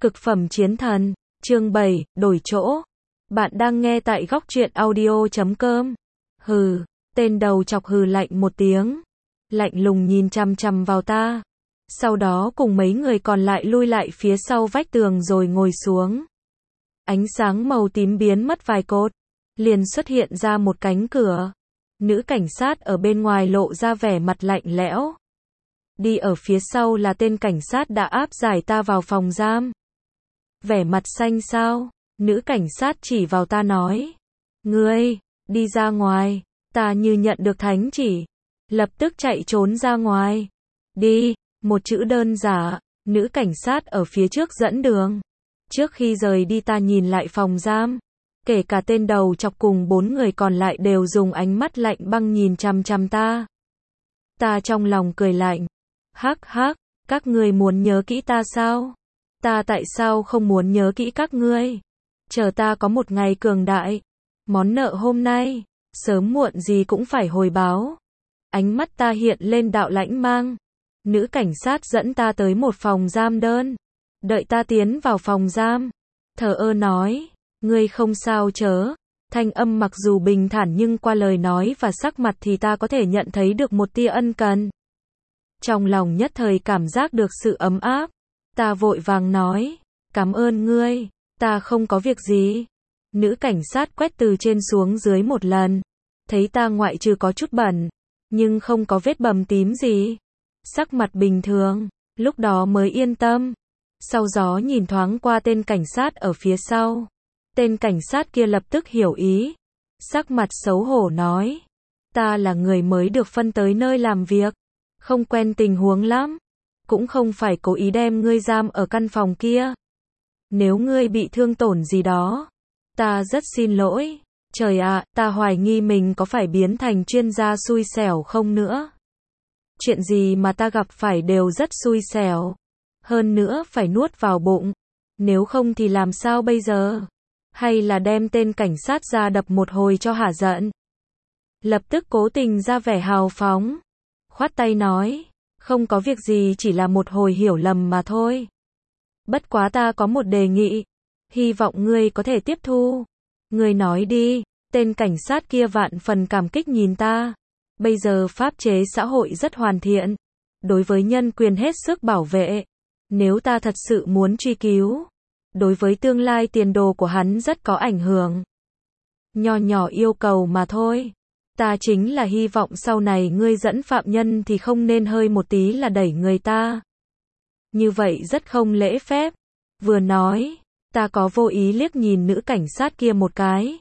Cực phẩm chiến thần, chương 7, đổi chỗ. Bạn đang nghe tại góc truyện audio.com. Hừ, tên đầu chọc hừ lạnh một tiếng. Lạnh lùng nhìn chằm chằm vào ta. Sau đó cùng mấy người còn lại lui lại phía sau vách tường rồi ngồi xuống. Ánh sáng màu tím biến mất vài cột. Liền xuất hiện ra một cánh cửa. Nữ cảnh sát ở bên ngoài lộ ra vẻ mặt lạnh lẽo. Đi ở phía sau là tên cảnh sát đã áp giải ta vào phòng giam. Vẻ mặt xanh xao, nữ cảnh sát chỉ vào ta nói. Ngươi, đi ra ngoài, ta như nhận được thánh chỉ. Lập tức chạy trốn ra ngoài. Đi, một chữ đơn giản, nữ cảnh sát ở phía trước dẫn đường. Trước khi rời đi ta nhìn lại phòng giam. Kể cả tên đầu chọc cùng 4 người còn lại đều dùng ánh mắt lạnh băng nhìn chằm chằm ta. Ta trong lòng cười lạnh. Hắc hắc, các ngươi muốn nhớ kỹ ta sao? Ta tại sao không muốn nhớ kỹ các ngươi? Chờ ta có một ngày cường đại. Món nợ hôm nay, sớm muộn gì cũng phải hồi báo. Ánh mắt ta hiện lên đạo lãnh mang. Nữ cảnh sát dẫn ta tới một phòng giam đơn. Đợi ta tiến vào phòng giam. Thờ ơ nói, ngươi không sao chớ. Thanh âm mặc dù bình thản nhưng qua lời nói và sắc mặt thì ta có thể nhận thấy được một tia ân cần. Trong lòng nhất thời cảm giác được sự ấm áp. Ta vội vàng nói, cảm ơn ngươi, ta không có việc gì. Nữ cảnh sát quét từ trên xuống dưới một lần. Thấy ta ngoại trừ có chút bẩn, nhưng không có vết bầm tím gì. Sắc mặt bình thường, lúc đó mới yên tâm. Sau đó nhìn thoáng qua tên cảnh sát ở phía sau. Tên cảnh sát kia lập tức hiểu ý. Sắc mặt xấu hổ nói, ta là người mới được phân tới nơi làm việc. Không quen tình huống lắm. Cũng không phải cố ý đem ngươi giam ở căn phòng kia. Nếu ngươi bị thương tổn gì đó, ta rất xin lỗi. Trời ạ, ta hoài nghi mình có phải biến thành chuyên gia xui xẻo không nữa. Chuyện gì mà ta gặp phải đều rất xui xẻo. Hơn nữa phải nuốt vào bụng. Nếu không thì làm sao bây giờ? Hay là đem tên cảnh sát ra đập một hồi cho hả giận? Lập tức cố tình ra vẻ hào phóng. Khoát tay nói, không có việc gì, chỉ là một hồi hiểu lầm mà thôi. Bất quá ta có một đề nghị, hy vọng ngươi có thể tiếp thu. Ngươi nói đi. Tên cảnh sát kia vạn phần cảm kích nhìn ta. Bây giờ pháp chế xã hội rất hoàn thiện, đối với nhân quyền hết sức bảo vệ. Nếu ta thật sự muốn truy cứu, đối với tương lai tiền đồ của hắn rất có ảnh hưởng. Nho nhỏ yêu cầu mà thôi. Ta chính là hy vọng sau này ngươi dẫn phạm nhân thì không nên hơi một tí là đẩy người ta. Như vậy rất không lễ phép. Vừa nói, ta có vô ý liếc nhìn nữ cảnh sát kia một cái.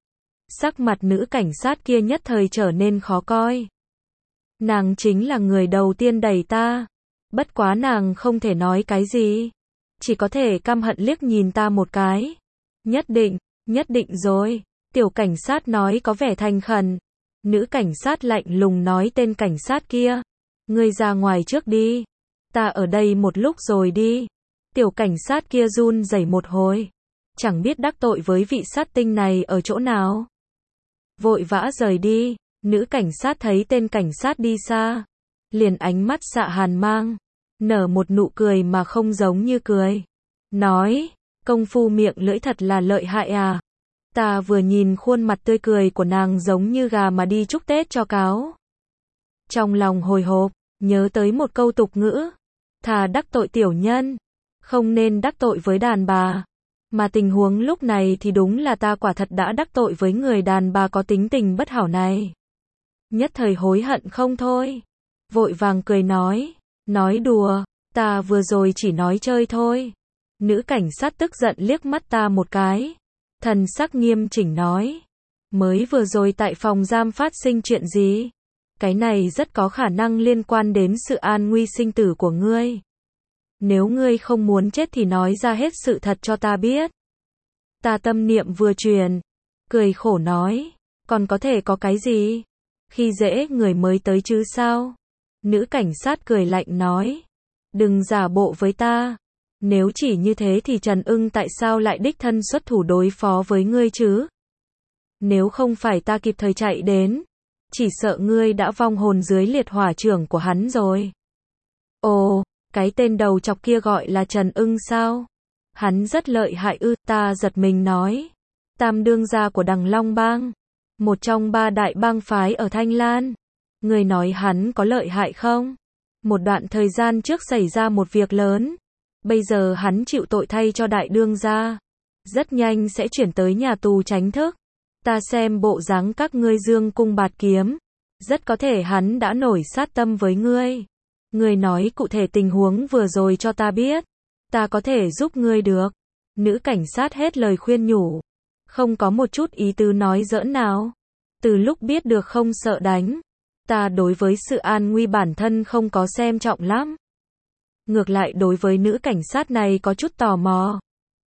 Sắc mặt nữ cảnh sát kia nhất thời trở nên khó coi. Nàng chính là người đầu tiên đẩy ta. Bất quá nàng không thể nói cái gì. Chỉ có thể căm hận liếc nhìn ta một cái. Nhất định rồi. Tiểu cảnh sát nói có vẻ thành khẩn. Nữ cảnh sát lạnh lùng nói tên cảnh sát kia. Ngươi ra ngoài trước đi. Ta ở đây một lúc rồi đi. Tiểu cảnh sát kia run rẩy một hồi. Chẳng biết đắc tội với vị sát tinh này ở chỗ nào. Vội vã rời đi. Nữ cảnh sát thấy tên cảnh sát đi xa. Liền ánh mắt xạ hàn mang. Nở một nụ cười mà không giống như cười. Nói, công phu miệng lưỡi thật là lợi hại à. Ta vừa nhìn khuôn mặt tươi cười của nàng giống như gà mà đi chúc Tết cho cáo. Trong lòng hồi hộp, nhớ tới một câu tục ngữ. Thà đắc tội tiểu nhân, không nên đắc tội với đàn bà. Mà tình huống lúc này thì đúng là ta quả thật đã đắc tội với người đàn bà có tính tình bất hảo này. Nhất thời hối hận không thôi. Vội vàng cười nói đùa, ta vừa rồi chỉ nói chơi thôi. Nữ cảnh sát tức giận liếc mắt ta một cái. Thần sắc nghiêm chỉnh nói. Mới vừa rồi tại phòng giam phát sinh chuyện gì? Cái này rất có khả năng liên quan đến sự an nguy sinh tử của ngươi. Nếu ngươi không muốn chết thì nói ra hết sự thật cho ta biết. Ta tâm niệm vừa truyền. Cười khổ nói. Còn có thể có cái gì? Khi dễ người mới tới chứ sao? Nữ cảnh sát cười lạnh nói. Đừng giả bộ với ta. Nếu chỉ như thế thì Trần Ưng tại sao lại đích thân xuất thủ đối phó với ngươi chứ? Nếu không phải ta kịp thời chạy đến, chỉ sợ ngươi đã vong hồn dưới liệt hỏa chưởng của hắn rồi. Ồ, cái tên đầu chọc kia gọi là Trần Ưng sao? Hắn rất lợi hại ư? Ta giật mình nói. Tam đương gia của Đằng Long Bang, một trong 3 đại bang phái ở Thanh Lan. Người nói hắn có lợi hại không? Một đoạn thời gian trước xảy ra một việc lớn. Bây giờ hắn chịu tội thay cho đại đương gia. Rất nhanh sẽ chuyển tới nhà tù tránh thức. Ta xem bộ dáng các ngươi dương cung bạt kiếm. Rất có thể hắn đã nổi sát tâm với ngươi. Ngươi nói cụ thể tình huống vừa rồi cho ta biết. Ta có thể giúp ngươi được. Nữ cảnh sát hết lời khuyên nhủ. Không có một chút ý tứ nói giỡn nào. Từ lúc biết được không sợ đánh. Ta đối với sự an nguy bản thân không có xem trọng lắm. Ngược lại đối với nữ cảnh sát này có chút tò mò.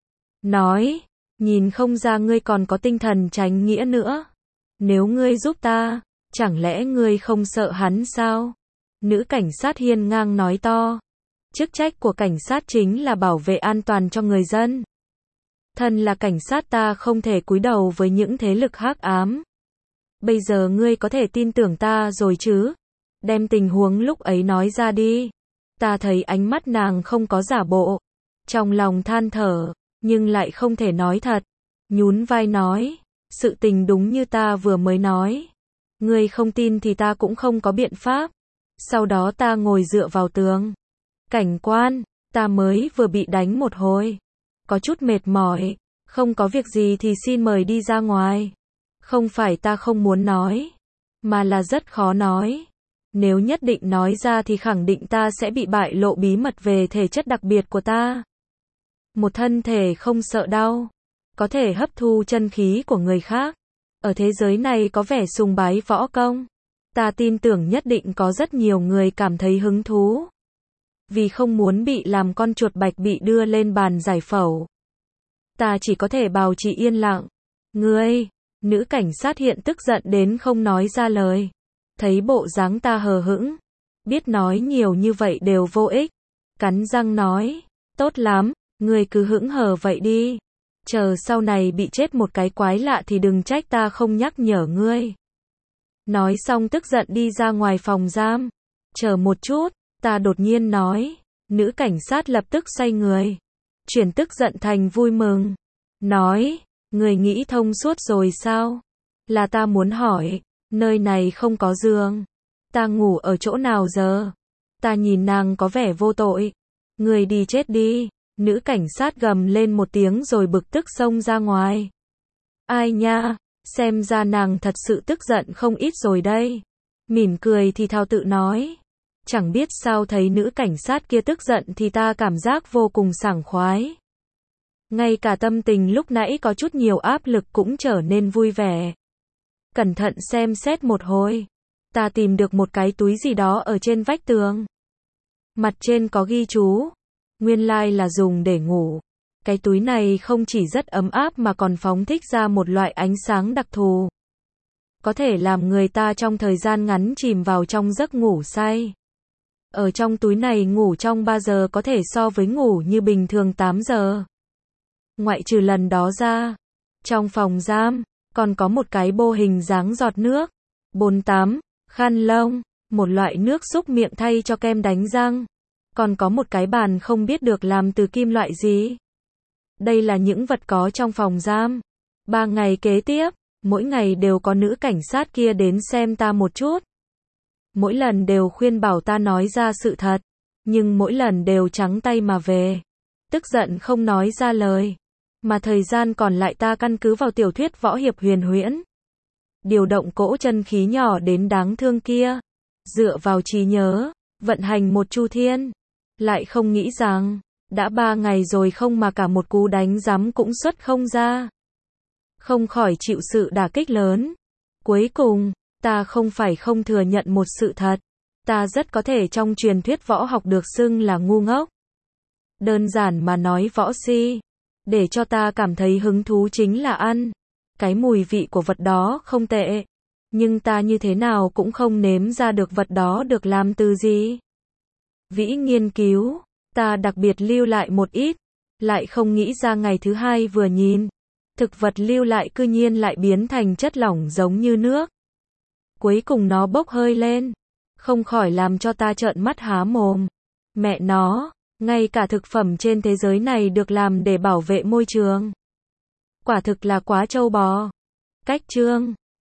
Nói, nhìn không ra ngươi còn có tinh thần tránh nghĩa nữa. Nếu ngươi giúp ta, chẳng lẽ ngươi không sợ hắn sao? Nữ cảnh sát hiên ngang nói to. Chức trách của cảnh sát chính là bảo vệ an toàn cho người dân. Thân là cảnh sát ta không thể cúi đầu với những thế lực hắc ám. Bây giờ ngươi có thể tin tưởng ta rồi chứ? Đem tình huống lúc ấy nói ra đi. Ta thấy ánh mắt nàng không có giả bộ. Trong lòng than thở, nhưng lại không thể nói thật. Nhún vai nói, sự tình đúng như ta vừa mới nói. Ngươi không tin thì ta cũng không có biện pháp. Sau đó ta ngồi dựa vào tường. Cảnh quan, ta mới vừa bị đánh một hồi. Có chút mệt mỏi, không có việc gì thì xin mời đi ra ngoài. Không phải ta không muốn nói, mà là rất khó nói. Nếu nhất định nói ra thì khẳng định ta sẽ bị bại lộ bí mật về thể chất đặc biệt của ta. Một thân thể không sợ đau, có thể hấp thu chân khí của người khác. Ở thế giới này có vẻ sùng bái võ công. Ta tin tưởng nhất định có rất nhiều người cảm thấy hứng thú. Vì không muốn bị làm con chuột bạch bị đưa lên bàn giải phẫu. Ta chỉ có thể bảo trì yên lặng. Ngươi, nữ cảnh sát hiện tức giận đến không nói ra lời. Thấy bộ dáng ta hờ hững, biết nói nhiều như vậy đều vô ích. Cắn răng nói, tốt lắm, ngươi cứ hững hờ vậy đi. Chờ sau này bị chết một cái quái lạ thì đừng trách ta không nhắc nhở ngươi. Nói xong tức giận đi ra ngoài phòng giam. Chờ một chút, ta đột nhiên nói. Nữ cảnh sát lập tức xoay người. Chuyển tức giận thành vui mừng. Nói, người nghĩ thông suốt rồi sao? Là ta muốn hỏi, nơi này không có giường. Ta ngủ ở chỗ nào giờ? Ta nhìn nàng có vẻ vô tội. Người đi chết đi. Nữ cảnh sát gầm lên một tiếng rồi bực tức xông ra ngoài. Ai nha, xem ra nàng thật sự tức giận không ít rồi đây. Mỉm cười thì thào tự nói. Chẳng biết sao thấy nữ cảnh sát kia tức giận thì ta cảm giác vô cùng sảng khoái. Ngay cả tâm tình lúc nãy có chút nhiều áp lực cũng trở nên vui vẻ. Cẩn thận xem xét một hồi. Ta tìm được một cái túi gì đó ở trên vách tường. Mặt trên có ghi chú. Nguyên lai là dùng để ngủ. Cái túi này không chỉ rất ấm áp mà còn phóng thích ra một loại ánh sáng đặc thù. Có thể làm người ta trong thời gian ngắn chìm vào trong giấc ngủ say. Ở trong túi này ngủ trong 3 giờ có thể so với ngủ như bình thường 8 giờ. Ngoại trừ lần đó ra, trong phòng giam, còn có một cái bô hình dáng giọt nước, bồn tắm, khăn lông, một loại nước súc miệng thay cho kem đánh răng. Còn có một cái bàn không biết được làm từ kim loại gì. Đây là những vật có trong phòng giam. 3 ngày kế tiếp, mỗi ngày đều có nữ cảnh sát kia đến xem ta một chút. Mỗi lần đều khuyên bảo ta nói ra sự thật, nhưng mỗi lần đều trắng tay mà về. Tức giận không nói ra lời. Mà thời gian còn lại ta căn cứ vào tiểu thuyết võ hiệp huyền huyễn. Điều động cỗ chân khí nhỏ đến đáng thương kia. Dựa vào trí nhớ, vận hành một chu thiên. Lại không nghĩ rằng, đã 3 ngày rồi không mà cả một cú đánh giám cũng xuất không ra. Không khỏi chịu sự đả kích lớn. Cuối cùng, ta không phải không thừa nhận một sự thật. Ta rất có thể trong truyền thuyết võ học được xưng là ngu ngốc. Đơn giản mà nói võ si. Để cho ta cảm thấy hứng thú chính là ăn. Cái mùi vị của vật đó không tệ. Nhưng ta như thế nào cũng không nếm ra được vật đó được làm từ gì. Vĩ nghiên cứu, ta đặc biệt lưu lại một ít. Lại không nghĩ ra ngày thứ 2 vừa nhìn. Thực vật lưu lại cư nhiên lại biến thành chất lỏng giống như nước. Cuối cùng nó bốc hơi lên. Không khỏi làm cho ta trợn mắt há mồm. Mẹ nó, Ngay cả thực phẩm trên thế giới này được làm để bảo vệ môi trường. Quả thực là quá trâu bò. Cách chương